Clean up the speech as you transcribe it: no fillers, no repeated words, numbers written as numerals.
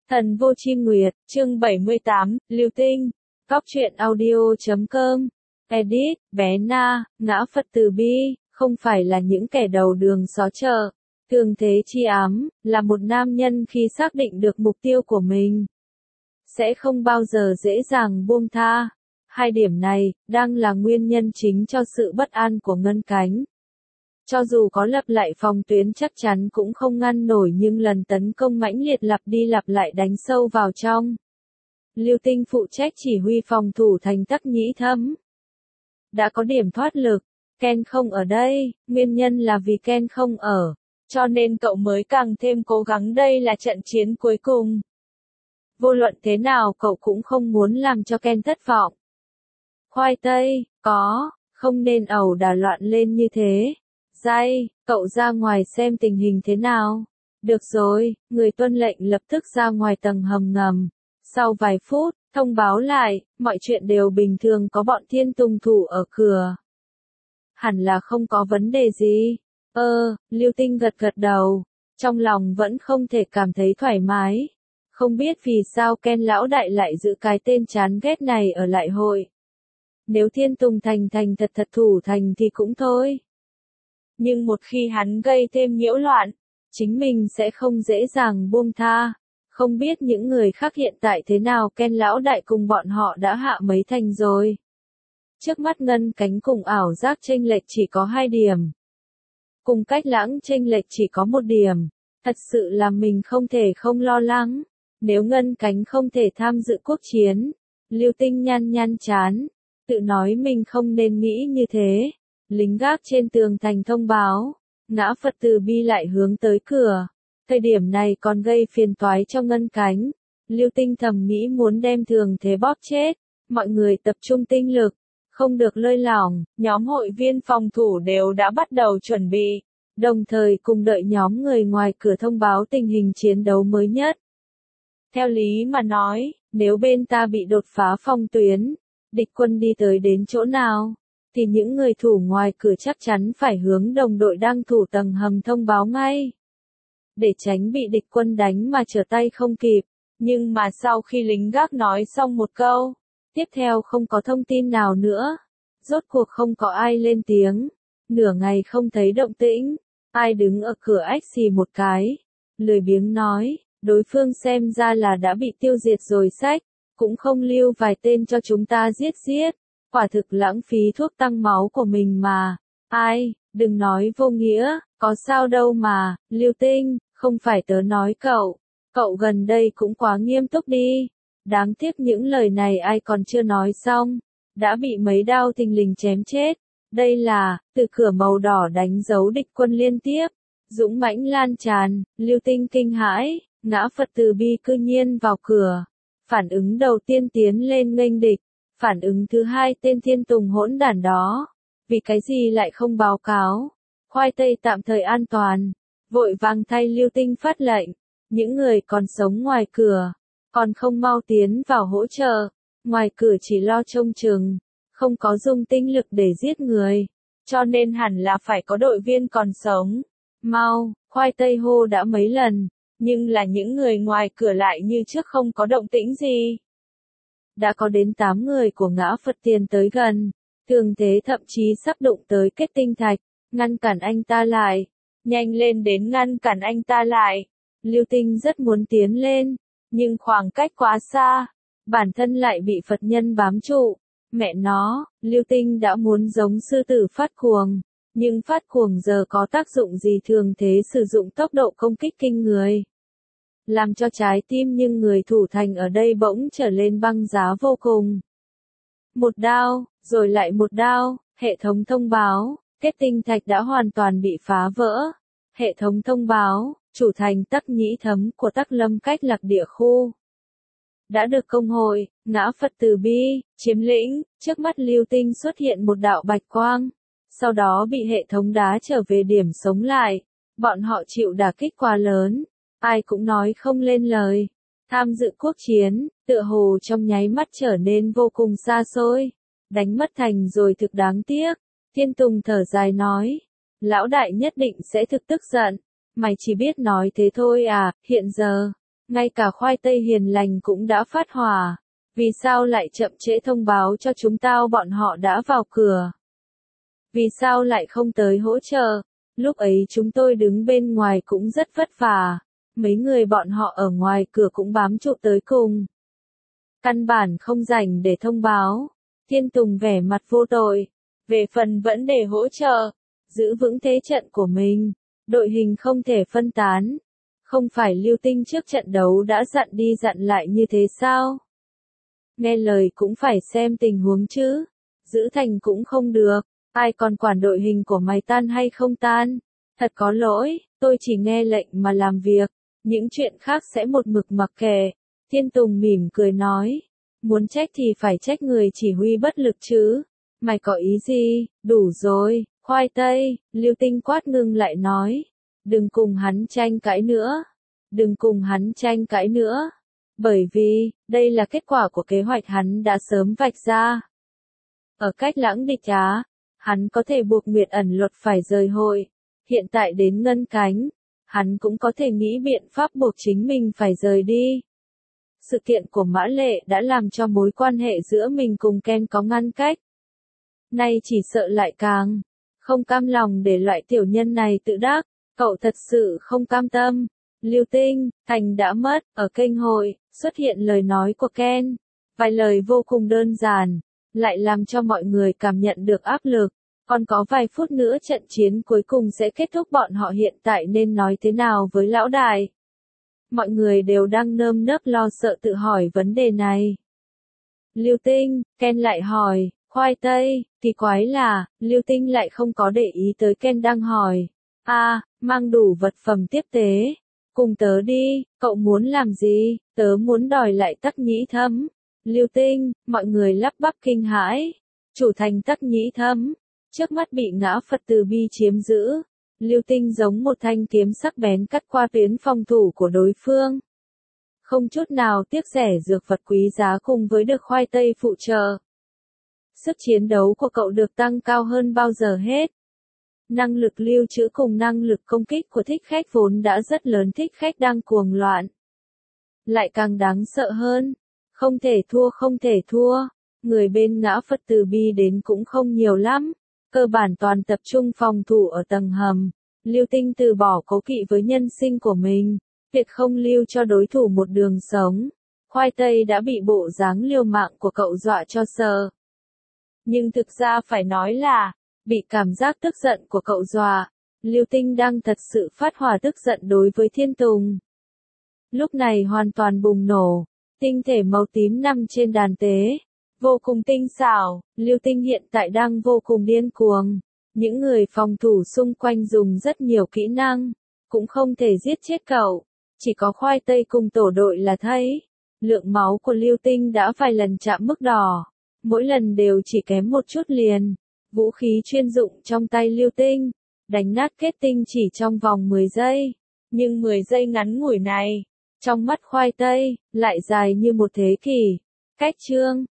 Thần Vô Chi Nguyệt, chương 78, Lưu Tinh, Góc truyện audio.com, edit, bé Na, ngã Phật từ bi, không phải là những kẻ đầu đường xó chợ. Thường thế chi ám, là một nam nhân khi xác định được mục tiêu của mình, sẽ không bao giờ dễ dàng buông tha. Hai điểm này, đang là nguyên nhân chính cho sự bất an của Ngân Cánh. Cho dù có lập lại phòng tuyến chắc chắn cũng không ngăn nổi nhưng lần tấn công mãnh liệt lặp đi lặp lại đánh sâu vào trong. Lưu Tinh phụ trách chỉ huy phòng thủ thành Tắc Nhĩ Thâm. Đã có điểm thoát lực, Ken không ở đây, nguyên nhân là vì Ken không ở, cho nên cậu mới càng thêm cố gắng, đây là trận chiến cuối cùng. Vô luận thế nào cậu cũng không muốn làm cho Ken thất vọng. Khoai tây, không nên ẩu đả loạn lên như thế. Dai, cậu ra ngoài xem tình hình thế nào. Được rồi, người tuân lệnh lập tức ra ngoài tầng hầm ngầm. Sau vài phút, thông báo lại, mọi chuyện đều bình thường, có bọn Thiên Tùng thủ ở cửa. Hẳn là không có vấn đề gì. Lưu Tinh gật gật đầu, trong lòng vẫn không thể cảm thấy thoải mái. Không biết vì sao Ken lão đại lại giữ cái tên chán ghét này ở lại hội. Nếu Thiên Tùng thành thật thủ thành thì cũng thôi. Nhưng một khi hắn gây thêm nhiễu loạn, chính mình sẽ không dễ dàng buông tha. Không biết những người khác hiện tại thế nào, Ken lão đại cùng bọn họ đã hạ mấy thành rồi. Trước mắt Ngân Cánh cùng ảo giác chênh lệch chỉ có 2 điểm. Cùng Cách Lãng chênh lệch chỉ có 1 điểm. Thật sự là mình không thể không lo lắng. Nếu Ngân Cánh không thể tham dự quốc chiến, Lưu Tinh nhăn chán, tự nói mình không nên nghĩ như thế. Lính gác trên tường thành thông báo, ngã Phật từ bi lại hướng tới cửa. Thời điểm này còn gây phiền toái cho Ngân Cánh. Lưu Tinh thầm nghĩ muốn đem thường thế bóp chết. Mọi người tập trung tinh lực, không được lơi lỏng. Nhóm hội viên phòng thủ đều đã bắt đầu chuẩn bị, đồng thời cùng đợi nhóm người ngoài cửa thông báo tình hình chiến đấu mới nhất. Theo lý mà nói, nếu bên ta bị đột phá phòng tuyến, địch quân đi tới đến chỗ nào, thì những người thủ ngoài cửa chắc chắn phải hướng đồng đội đang thủ tầng hầm thông báo ngay. Để tránh bị địch quân đánh mà trở tay không kịp. Nhưng mà sau khi lính gác nói xong một câu, tiếp theo không có thông tin nào nữa. Rốt cuộc không có ai lên tiếng. Nửa ngày không thấy động tĩnh. Ai đứng ở cửa ách xì một cái. Lười biếng nói, đối phương xem ra là đã bị tiêu diệt rồi sách. Cũng không lưu vài tên cho chúng ta giết. Quả thực lãng phí thuốc tăng máu của mình mà. Ai, đừng nói vô nghĩa, có sao đâu mà, Lưu Tinh, không phải tớ nói cậu gần đây cũng quá nghiêm túc đi. Đáng tiếc những lời này ai còn chưa nói xong, đã bị mấy đao thình lình chém chết. Đây là, từ cửa màu đỏ đánh dấu địch quân liên tiếp, dũng mãnh lan tràn, Lưu Tinh kinh hãi, ngã Phật từ bi cư nhiên vào cửa. Phản ứng đầu tiên tiến lên nghênh địch. Phản ứng thứ hai, tên Thiên Tùng hỗn đản đó. Vì cái gì lại không báo cáo? Khoai tây tạm thời an toàn. Vội vàng thay Lưu Tinh phát lệnh. Những người còn sống ngoài cửa, còn không mau tiến vào hỗ trợ. Ngoài cửa chỉ lo trông chừng, không có dung tinh lực để giết người. Cho nên hẳn là phải có đội viên còn sống. Mau, khoai tây hô đã mấy lần. Nhưng là những người ngoài cửa lại như trước không có động tĩnh gì. Đã có đến 8 người của ngã Phật tiến tới gần. Thường thế thậm chí sắp đụng tới kết tinh thạch. Ngăn cản anh ta lại. Nhanh lên đến ngăn cản anh ta lại. Lưu Tinh rất muốn tiến lên. Nhưng khoảng cách quá xa. Bản thân lại bị Phật nhân bám trụ. Mẹ nó, Lưu Tinh đã muốn giống sư tử phát cuồng. Nhưng phát cuồng giờ có tác dụng gì, thường thế sử dụng tốc độ công kích kinh người. Làm cho trái tim nhưng người thủ thành ở đây bỗng trở lên băng giá vô cùng. Một đao, rồi lại một đao, hệ thống thông báo, kết tinh thạch đã hoàn toàn bị phá vỡ. Hệ thống thông báo, chủ thành Tắc Nhĩ Thâm của Tắc Lâm cách Lạc Địa khu đã được công hội, ngã Phật từ bi, chiếm lĩnh. Trước mắt Lưu Tinh xuất hiện một đạo bạch quang. Sau đó bị hệ thống đá trở về điểm sống lại. Bọn họ chịu đả kích quá lớn. Ai cũng nói không lên lời. Tham dự quốc chiến, tựa hồ trong nháy mắt trở nên vô cùng xa xôi. Đánh mất thành rồi thực đáng tiếc. Thiên Tùng thở dài nói. Lão đại nhất định sẽ thực tức giận. Mày chỉ biết nói thế thôi à, hiện giờ. Ngay cả khoai tây hiền lành cũng đã phát hỏa. Vì sao lại chậm trễ thông báo cho chúng tao bọn họ đã vào cửa? Vì sao lại không tới hỗ trợ? Lúc ấy chúng tôi đứng bên ngoài cũng rất vất vả. Mấy người bọn họ ở ngoài cửa cũng bám trụ tới cùng. Căn bản không rảnh để thông báo. Thiên Tùng vẻ mặt vô tội. Về phần vẫn để hỗ trợ. Giữ vững thế trận của mình. Đội hình không thể phân tán. Không phải Lưu Tinh trước trận đấu đã dặn đi dặn lại như thế sao? Nghe lời cũng phải xem tình huống chứ. Giữ thành cũng không được. Ai còn quản đội hình của mày tan hay không tan? Thật có lỗi, tôi chỉ nghe lệnh mà làm việc. Những chuyện khác sẽ một mực mặc kệ. Thiên Tùng mỉm cười nói. Muốn trách thì phải trách người chỉ huy bất lực chứ. Mày có ý gì? Đủ rồi, khoai tây. Lưu Tinh quát ngưng lại nói. Đừng cùng hắn tranh cãi nữa. Đừng cùng hắn tranh cãi nữa. Bởi vì, đây là kết quả của kế hoạch hắn đã sớm vạch ra. Ở cách lãng địch Á, hắn có thể buộc Nguyệt Ẩn Luật phải rời hội. Hiện tại đến Ngân Cánh, hắn cũng có thể nghĩ biện pháp buộc chính mình phải rời đi. Sự kiện của Mã Lệ đã làm cho mối quan hệ giữa mình cùng Ken có ngăn cách. Nay chỉ sợ lại càng không cam lòng để loại tiểu nhân này tự đắc. Cậu thật sự không cam tâm. Lưu Tinh, Thành đã mất. Ở kênh hội, xuất hiện lời nói của Ken. Vài lời vô cùng đơn giản, lại làm cho mọi người cảm nhận được áp lực. Còn có vài phút nữa trận chiến cuối cùng sẽ kết thúc, bọn họ hiện tại nên nói thế nào với lão đại? Mọi người đều đang nơm nớp lo sợ tự hỏi vấn đề này. Lưu Tinh, Ken lại hỏi, khoai tây, kỳ quái là, Lưu Tinh lại không có để ý tới Ken đang hỏi. Mang đủ vật phẩm tiếp tế. Cùng tớ đi, cậu muốn làm gì? Tớ muốn đòi lại Tắc Nhĩ Thâm. Lưu Tinh, mọi người lắp bắp kinh hãi. Chủ thành Tắc Nhĩ Thâm, trước mắt bị Ngã Phật Từ Bi chiếm giữ. Lưu Tinh giống một thanh kiếm sắc bén cắt qua tuyến phòng thủ của đối phương. Không chút nào tiếc rẻ dược vật quý giá cùng với được khoai tây phụ trợ. Sức chiến đấu của cậu được tăng cao hơn bao giờ hết. Năng lực lưu trữ cùng năng lực công kích của thích khách vốn đã rất lớn, thích khách đang cuồng loạn. Lại càng đáng sợ hơn. Không thể thua, không thể thua. Người bên Ngã Phật Từ Bi đến cũng không nhiều lắm. Cơ bản toàn tập trung phòng thủ ở tầng hầm. Lưu Tinh từ bỏ cố kỵ với nhân sinh của mình. Tuyệt không lưu cho đối thủ một đường sống. Khoai tây đã bị bộ dáng liều mạng của cậu dọa cho sợ. Nhưng thực ra phải nói là, bị cảm giác tức giận của cậu dọa. Lưu Tinh đang thật sự phát hỏa tức giận đối với Thiên Tùng. Lúc này hoàn toàn bùng nổ. Tinh thể màu tím nằm trên đàn tế. Vô cùng tinh xảo, Lưu Tinh hiện tại đang vô cùng điên cuồng. Những người phòng thủ xung quanh dùng rất nhiều kỹ năng, cũng không thể giết chết cậu. Chỉ có khoai tây cùng tổ đội là thấy. Lượng máu của Lưu Tinh đã vài lần chạm mức đỏ. Mỗi lần đều chỉ kém một chút liền. Vũ khí chuyên dụng trong tay Lưu Tinh, đánh nát kết tinh chỉ trong vòng 10 giây. Nhưng 10 giây ngắn ngủi này, trong mắt khoai tây, lại dài như một thế kỷ. Cách chương